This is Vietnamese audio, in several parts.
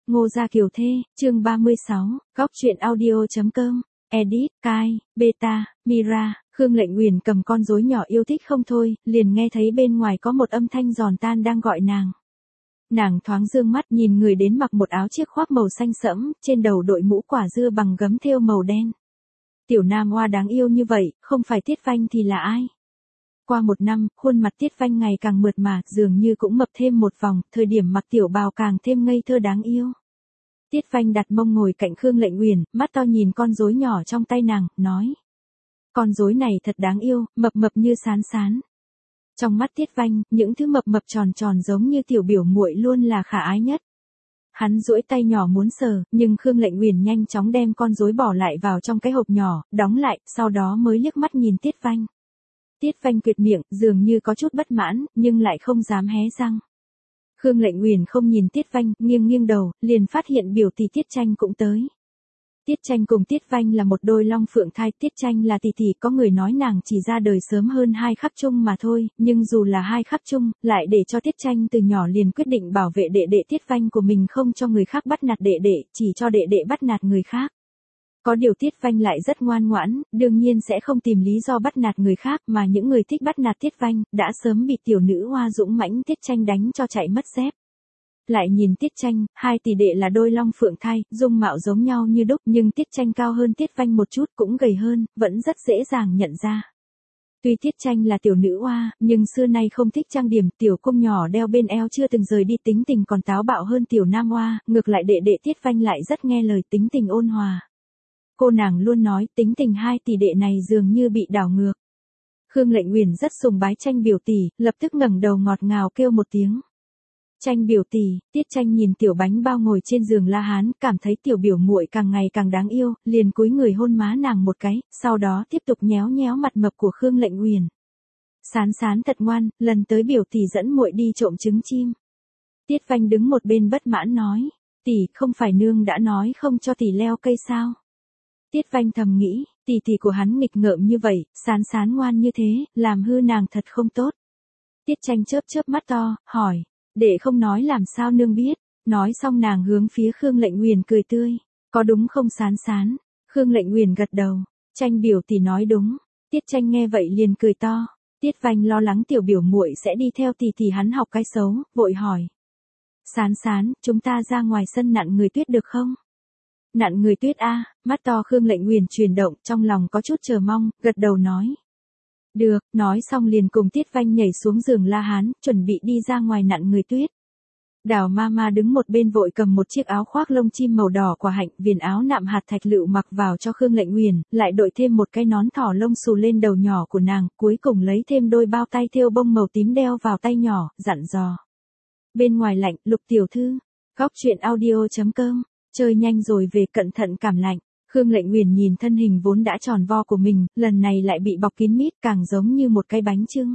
Ngô Gia Kiều Thê, chương 36, Góc truyện audio.com, edit, Kai, Beta, Mira, Khương Lệnh Uyển cầm con rối nhỏ yêu thích không thôi, liền nghe thấy bên ngoài có một âm thanh giòn tan đang gọi nàng. Nàng thoáng dương mắt nhìn người đến mặc một áo chiếc khoác màu xanh sẫm, trên đầu đội mũ quả dưa bằng gấm thêu màu đen. Tiểu nam hoa đáng yêu như vậy, không phải Tiết Vanh thì là ai? Qua một năm, khuôn mặt Tiết Vanh ngày càng mượt mà, dường như cũng mập thêm một vòng, thời điểm mặc tiểu bào càng thêm ngây thơ đáng yêu. Tiết Vanh đặt mông ngồi cạnh Khương Lệnh Uyển, mắt to nhìn con rối nhỏ trong tay nàng, nói. Con rối này thật đáng yêu, mập mập như sán sán. Trong mắt Tiết Vanh, những thứ mập mập tròn tròn giống như tiểu biểu muội luôn là khả ái nhất. Hắn duỗi tay nhỏ muốn sờ, nhưng Khương Lệnh Uyển nhanh chóng đem con rối bỏ lại vào trong cái hộp nhỏ, đóng lại, sau đó mới liếc mắt nhìn Tiết Vanh. Tiết Vanh quyệt miệng, dường như có chút bất mãn, nhưng lại không dám hé răng. Khương Lệnh Uyển không nhìn Tiết Vanh, nghiêng nghiêng đầu, liền phát hiện biểu tỷ Tiết Tranh cũng tới. Tiết Tranh cùng Tiết Vanh là một đôi long phượng thai, Tiết Tranh là tỷ tỷ, có người nói nàng chỉ ra đời sớm hơn Hai Khắc Chung mà thôi, nhưng dù là Hai Khắc Chung, lại để cho Tiết Tranh từ nhỏ liền quyết định bảo vệ đệ đệ Tiết Vanh của mình không cho người khác bắt nạt đệ đệ, chỉ cho đệ đệ bắt nạt người khác. Có điều Tiết Vanh lại rất ngoan ngoãn, đương nhiên sẽ không tìm lý do bắt nạt người khác, mà những người thích bắt nạt Tiết Vanh, đã sớm bị tiểu nữ hoa dũng mãnh Tiết Tranh đánh cho chạy mất dép. Lại nhìn Tiết Tranh, hai tỷ đệ là đôi long phượng thai, dung mạo giống nhau như đúc, nhưng Tiết Tranh cao hơn Tiết Vanh một chút, cũng gầy hơn, vẫn rất dễ dàng nhận ra. Tuy Tiết Tranh là tiểu nữ hoa, nhưng xưa nay không thích trang điểm, tiểu cung nhỏ đeo bên eo chưa từng rời đi, tính tình còn táo bạo hơn tiểu nam hoa, ngược lại đệ đệ Tiết Vanh lại rất nghe lời, tính tình ôn hòa. Cô nàng luôn nói tính tình hai tỷ đệ này dường như bị đảo ngược. Khương Lệnh Uyển rất sùng bái Tranh biểu tỷ, lập tức ngẩng đầu ngọt ngào kêu một tiếng. Tranh biểu tỷ. Tiết Tranh nhìn tiểu bánh bao ngồi trên giường la hán, cảm thấy tiểu biểu muội càng ngày càng đáng yêu, liền cúi người hôn má nàng một cái, sau đó tiếp tục nhéo nhéo mặt mập của Khương Lệnh Uyển. Sán sán thật ngoan, lần tới biểu tỷ dẫn muội đi trộm trứng chim. Tiết Vanh đứng một bên bất mãn nói, tỷ, không phải nương đã nói không cho tỷ leo cây sao? Tiết Vanh thầm nghĩ, tỷ tỷ của hắn nghịch ngợm như vậy, sán sán ngoan như thế, làm hư nàng thật không tốt. Tiết Tranh chớp chớp mắt to, hỏi, đệ không nói làm sao nương biết? Nói xong nàng hướng phía Khương Lệnh Uyển cười tươi, có đúng không sán sán? Khương Lệnh Uyển gật đầu, Tranh biểu tỷ nói đúng. Tiết Tranh nghe vậy liền cười to. Tiết Vanh lo lắng tiểu biểu muội sẽ đi theo tỷ tỷ hắn học cái xấu, vội hỏi, sán sán, chúng ta ra ngoài sân nặn người tuyết được không? Nặn người tuyết a? Mắt to Khương Lệnh Uyển chuyển động, trong lòng có chút chờ mong, gật đầu nói. Được, nói xong liền cùng Tiết Vanh nhảy xuống giường la hán, chuẩn bị đi ra ngoài nặn người tuyết. Đào Mama đứng một bên vội cầm một chiếc áo khoác lông chim màu đỏ quả hạnh, viền áo nạm hạt thạch lựu mặc vào cho Khương Lệnh Uyển, lại đội thêm một cái nón thỏ lông xù lên đầu nhỏ của nàng, cuối cùng lấy thêm đôi bao tay thêu bông màu tím đeo vào tay nhỏ, dặn dò. Bên ngoài lạnh, Lục tiểu thư. Góc truyện audio.com. Chơi nhanh rồi về, cẩn thận cảm lạnh. Khương Lệnh Uyển nhìn thân hình vốn đã tròn vo của mình, lần này lại bị bọc kín mít, càng giống như một cái bánh chưng.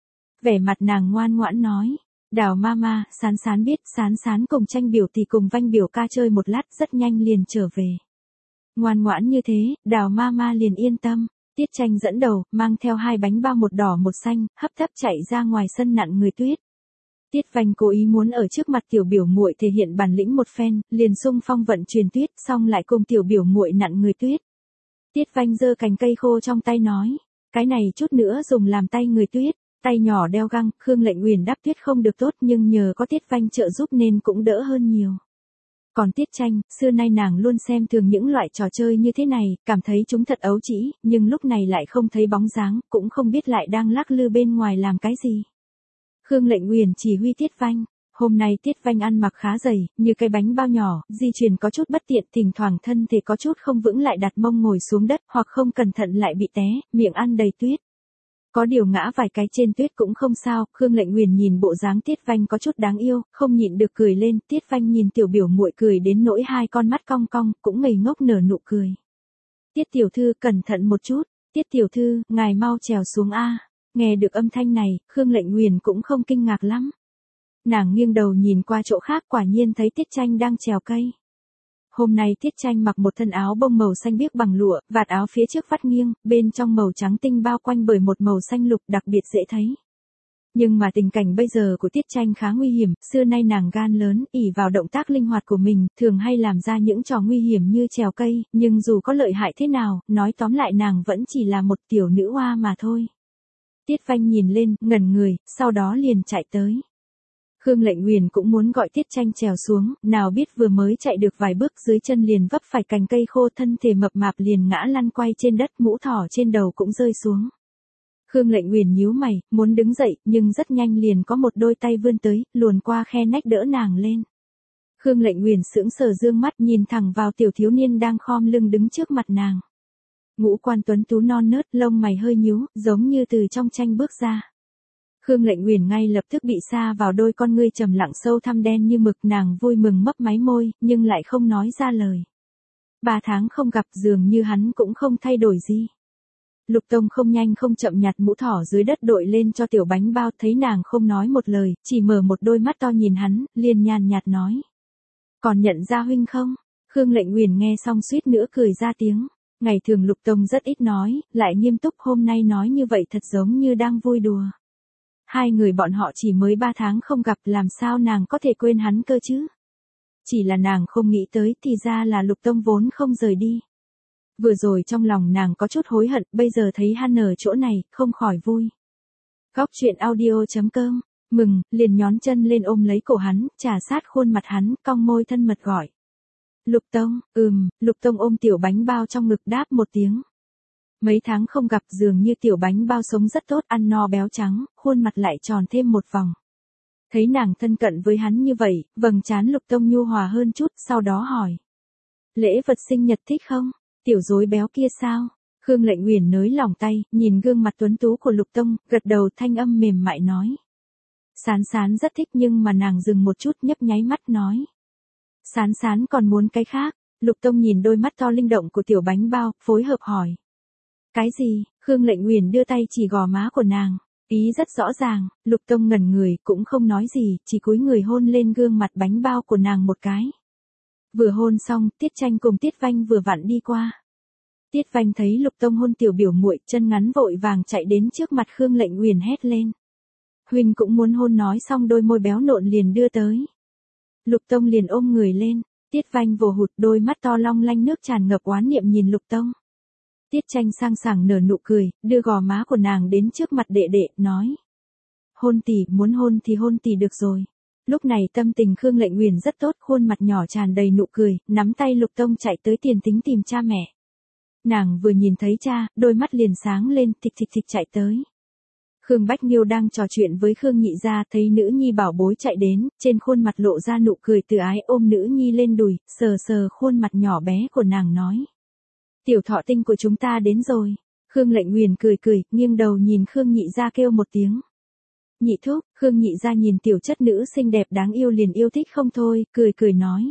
Vẻ mặt nàng ngoan ngoãn nói, Đào Mama, sán sán biết, sán sán cùng Tranh biểu tỷ cùng Vanh biểu ca chơi một lát, rất nhanh liền trở về. Ngoan ngoãn như thế, Đào Mama liền yên tâm. Tiết Tranh dẫn đầu, mang theo hai bánh bao, một đỏ một xanh, hấp tấp chạy ra ngoài sân nặn người tuyết. Tiết Vanh cố ý muốn ở trước mặt tiểu biểu muội thể hiện bản lĩnh một phen, liền xung phong vận truyền tuyết, xong lại cùng tiểu biểu muội nặn người tuyết. Tiết Vanh giơ cành cây khô trong tay nói, cái này chút nữa dùng làm tay người tuyết, tay nhỏ đeo găng. Khương Lệnh Uyển đắp tuyết không được tốt, nhưng nhờ có Tiết Vanh trợ giúp nên cũng đỡ hơn nhiều. Còn Tiết Tranh, xưa nay nàng luôn xem thường những loại trò chơi như thế này, cảm thấy chúng thật ấu trĩ, nhưng lúc này lại không thấy bóng dáng, cũng không biết lại đang lắc lư bên ngoài làm cái gì. Khương Lệnh Uyển chỉ huy Tiết Vanh. Hôm nay Tiết Vanh ăn mặc khá dày, như cái bánh bao nhỏ, di chuyển có chút bất tiện, thỉnh thoảng thân thể có chút không vững lại đặt mông ngồi xuống đất, hoặc không cẩn thận lại bị té, miệng ăn đầy tuyết. Có điều ngã vài cái trên tuyết cũng không sao. Khương Lệnh Uyển nhìn bộ dáng Tiết Vanh có chút đáng yêu, không nhịn được cười lên. Tiết Vanh nhìn tiểu biểu muội cười đến nỗi hai con mắt cong cong, cũng ngây ngốc nở nụ cười. Tiết tiểu thư cẩn thận một chút. Tiết tiểu thư, ngài mau trèo xuống a. Nghe được âm thanh này, Khương Lệnh Uyển cũng không kinh ngạc lắm. Nàng nghiêng đầu nhìn qua chỗ khác, quả nhiên thấy Tiết Tranh đang trèo cây. Hôm nay Tiết Tranh mặc một thân áo bông màu xanh biếc bằng lụa, vạt áo phía trước vắt nghiêng, bên trong màu trắng tinh bao quanh bởi một màu xanh lục đặc biệt dễ thấy. Nhưng mà tình cảnh bây giờ của Tiết Tranh khá nguy hiểm, xưa nay nàng gan lớn, ỷ vào động tác linh hoạt của mình, thường hay làm ra những trò nguy hiểm như trèo cây, nhưng dù có lợi hại thế nào, nói tóm lại nàng vẫn chỉ là một tiểu nữ oa mà thôi. Tiết Vanh nhìn lên, ngẩn người, sau đó liền chạy tới. Khương Lệnh Uyển cũng muốn gọi Tiết Tranh trèo xuống, nào biết vừa mới chạy được vài bước dưới chân liền vấp phải cành cây khô, thân thể mập mạp liền ngã lăn quay trên đất, mũ thỏ trên đầu cũng rơi xuống. Khương Lệnh Uyển nhíu mày, muốn đứng dậy, nhưng rất nhanh liền có một đôi tay vươn tới, luồn qua khe nách đỡ nàng lên. Khương Lệnh Uyển sững sờ dương mắt nhìn thẳng vào tiểu thiếu niên đang khom lưng đứng trước mặt nàng. Ngũ quan tuấn tú non nớt, lông mày hơi nhíu, giống như từ trong tranh bước ra. Khương Lệnh Uyển ngay lập tức bị sa vào đôi con ngươi trầm lặng sâu thẳm đen như mực, nàng vui mừng mấp máy môi, nhưng lại không nói ra lời. 3 tháng không gặp, dường như hắn cũng không thay đổi gì. Lục Tông không nhanh không chậm nhặt mũ thỏ dưới đất đội lên cho tiểu bánh bao, thấy nàng không nói một lời, chỉ mở một đôi mắt to nhìn hắn, liền nhàn nhạt nói. Còn nhận ra huynh không? Khương Lệnh Uyển nghe xong suýt nữa cười ra tiếng. Ngày thường Lục Tông rất ít nói, lại nghiêm túc, hôm nay nói như vậy thật giống như đang vui đùa. Hai người bọn họ chỉ mới 3 tháng không gặp, làm sao nàng có thể quên hắn cơ chứ? Chỉ là nàng không nghĩ tới, thì ra là Lục Tông vốn không rời đi. Vừa rồi trong lòng nàng có chút hối hận, bây giờ thấy hắn ở chỗ này, không khỏi vui. Góc truyện audio.com, mừng, liền nhón chân lên ôm lấy cổ hắn, trà sát khuôn mặt hắn, cong môi thân mật gọi. Lục Tông, Lục Tông ôm tiểu bánh bao trong ngực đáp một tiếng. Mấy tháng không gặp, dường như tiểu bánh bao sống rất tốt, ăn no béo trắng, khuôn mặt lại tròn thêm một vòng. Thấy nàng thân cận với hắn như vậy, vầng trán Lục Tông nhu hòa hơn chút, sau đó hỏi. Lễ vật sinh nhật thích không? Tiểu rối béo kia sao? Khương Lệnh Uyển nới lỏng tay, nhìn gương mặt tuấn tú của Lục Tông, gật đầu, thanh âm mềm mại nói. Sán Sán rất thích, nhưng mà nàng dừng một chút, nhấp nháy mắt nói. Sán Sán còn muốn cái khác. Lục Tông nhìn đôi mắt to linh động của tiểu bánh bao, phối hợp hỏi. Cái gì? Khương Lệnh Uyển đưa tay chỉ gò má của nàng. Ý rất rõ ràng. Lục Tông ngẩn người, cũng không nói gì, chỉ cúi người hôn lên gương mặt bánh bao của nàng một cái. Vừa hôn xong, Tiết Tranh cùng Tiết Vanh vừa vặn đi qua. Tiết Vanh thấy Lục Tông hôn tiểu biểu muội, chân ngắn vội vàng chạy đến trước mặt Khương Lệnh Uyển hét lên. Huynh cũng muốn hôn, nói xong đôi môi béo nộn liền đưa tới. Lục Tông liền ôm người lên, Tiết Vanh vồ hụt, đôi mắt to long lanh nước tràn ngập oán niệm nhìn Lục Tông. Tiết Tranh sang sảng nở nụ cười, đưa gò má của nàng đến trước mặt đệ đệ, nói. Hôn tỷ, muốn hôn thì hôn tỷ được rồi. Lúc này tâm tình Khương Lệnh Uyển rất tốt, khuôn mặt nhỏ tràn đầy nụ cười, nắm tay Lục Tông chạy tới Tiền Tính tìm cha mẹ. Nàng vừa nhìn thấy cha, đôi mắt liền sáng lên, thịch thịch thịch chạy tới. Khương Bách Nhiêu đang trò chuyện với Khương Nhị Gia, thấy nữ nhi bảo bối chạy đến, trên khuôn mặt lộ ra nụ cười từ ái, ôm nữ nhi lên đùi, sờ sờ khuôn mặt nhỏ bé của nàng nói. Tiểu thọ tinh của chúng ta đến rồi. Khương Lệnh Uyển cười cười, nghiêng đầu nhìn Khương Nhị Gia kêu một tiếng. Nhị thúc. Khương Nhị Gia nhìn tiểu chất nữ xinh đẹp đáng yêu liền yêu thích không thôi, cười cười nói.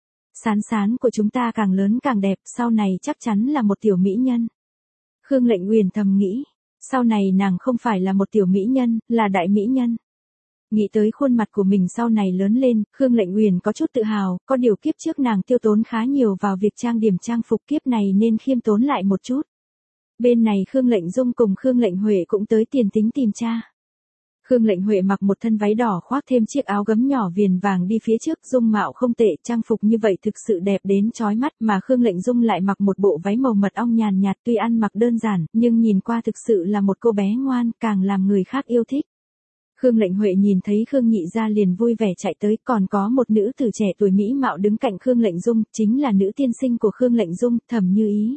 Sán Sán của chúng ta càng lớn càng đẹp, sau này chắc chắn là một tiểu mỹ nhân. Khương Lệnh Uyển thầm nghĩ, sau này nàng không phải là một tiểu mỹ nhân, là đại mỹ nhân. Nghĩ tới khuôn mặt của mình sau này lớn lên, Khương Lệnh Uyển có chút tự hào, có điều kiếp trước nàng tiêu tốn khá nhiều vào việc trang điểm trang phục, kiếp này nên khiêm tốn lại một chút. Bên này Khương Lệnh Dung cùng Khương Lệnh Huệ cũng tới Tiền Tính tìm cha. Khương Lệnh Huệ mặc một thân váy đỏ khoác thêm chiếc áo gấm nhỏ viền vàng đi phía trước, dung mạo không tệ, trang phục như vậy thực sự đẹp đến chói mắt, mà Khương Lệnh Dung lại mặc một bộ váy màu mật ong nhàn nhạt, tuy ăn mặc đơn giản, nhưng nhìn qua thực sự là một cô bé ngoan, càng làm người khác yêu thích. Khương Lệnh Huệ nhìn thấy Khương Nhị Gia liền vui vẻ chạy tới, còn có một nữ tử trẻ tuổi mỹ mạo đứng cạnh Khương Lệnh Dung, chính là nữ tiên sinh của Khương Lệnh Dung, Thẩm Như Ý.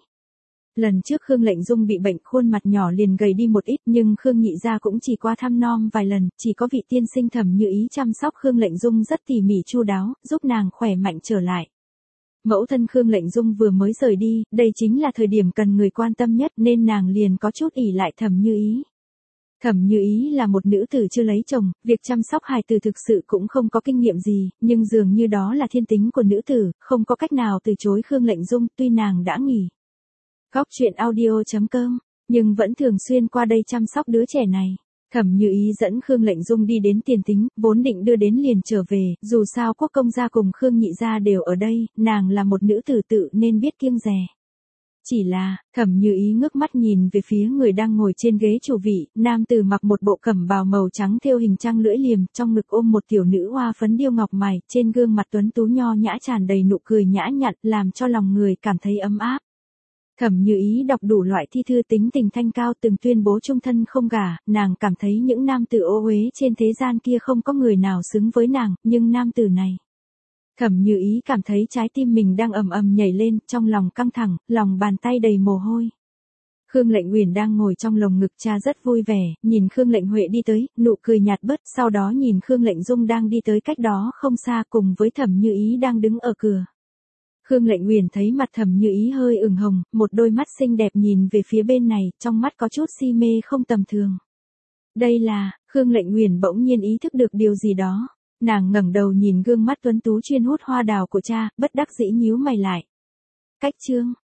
Lần trước Khương Lệnh Dung bị bệnh, khuôn mặt nhỏ liền gầy đi một ít, nhưng Khương Nhị Gia cũng chỉ qua thăm nom vài lần, chỉ có vị tiên sinh Thẩm Như Ý chăm sóc Khương Lệnh Dung rất tỉ mỉ chu đáo, giúp nàng khỏe mạnh trở lại. Mẫu thân Khương Lệnh Dung vừa mới rời đi, đây chính là thời điểm cần người quan tâm nhất, nên nàng liền có chút ỷ lại Thẩm Như Ý. Thẩm Như Ý là một nữ tử chưa lấy chồng, việc chăm sóc hài tử thực sự cũng không có kinh nghiệm gì, nhưng dường như đó là thiên tính của nữ tử, không có cách nào từ chối Khương Lệnh Dung, tuy nàng đã nghỉ. Góc truyện audio.com, nhưng vẫn thường xuyên qua đây chăm sóc đứa trẻ này. Thẩm Như Ý dẫn Khương Lệnh Dung đi đến Tiền Tính, vốn định đưa đến liền trở về, dù sao Quốc công gia cùng Khương Nhị Gia đều ở đây, nàng là một nữ tử tự nên biết kiêng dè. Chỉ là, Thẩm Như Ý ngước mắt nhìn về phía người đang ngồi trên ghế chủ vị, nam tử mặc một bộ cẩm bào màu trắng thêu hình trăng lưỡi liềm, trong ngực ôm một tiểu nữ hoa phấn điêu ngọc mày, trên gương mặt tuấn tú nho nhã tràn đầy nụ cười nhã nhặn, làm cho lòng người cảm thấy ấm áp. Thẩm Như Ý đọc đủ loại thi thư tính tình thanh cao từng tuyên bố chung thân không gả, nàng cảm thấy những nam tử ô uế trên thế gian kia không có người nào xứng với nàng, nhưng nam tử này. Thẩm Như Ý cảm thấy trái tim mình đang ầm ầm nhảy lên, trong lòng căng thẳng, lòng bàn tay đầy mồ hôi. Khương Lệnh Uyển đang ngồi trong lồng ngực cha rất vui vẻ, nhìn Khương Lệnh Huệ đi tới, nụ cười nhạt bớt, sau đó nhìn Khương Lệnh Dung đang đi tới cách đó không xa cùng với Thẩm Như Ý đang đứng ở cửa. Khương Lệnh Uyển thấy mặt Thẩm Như Ý hơi ửng hồng, một đôi mắt xinh đẹp nhìn về phía bên này, trong mắt có chút si mê không tầm thường. Đây là, Khương Lệnh Uyển bỗng nhiên ý thức được điều gì đó. Nàng ngẩng đầu nhìn gương mắt tuấn tú chuyên hút hoa đào của cha, bất đắc dĩ nhíu mày lại. Cách chương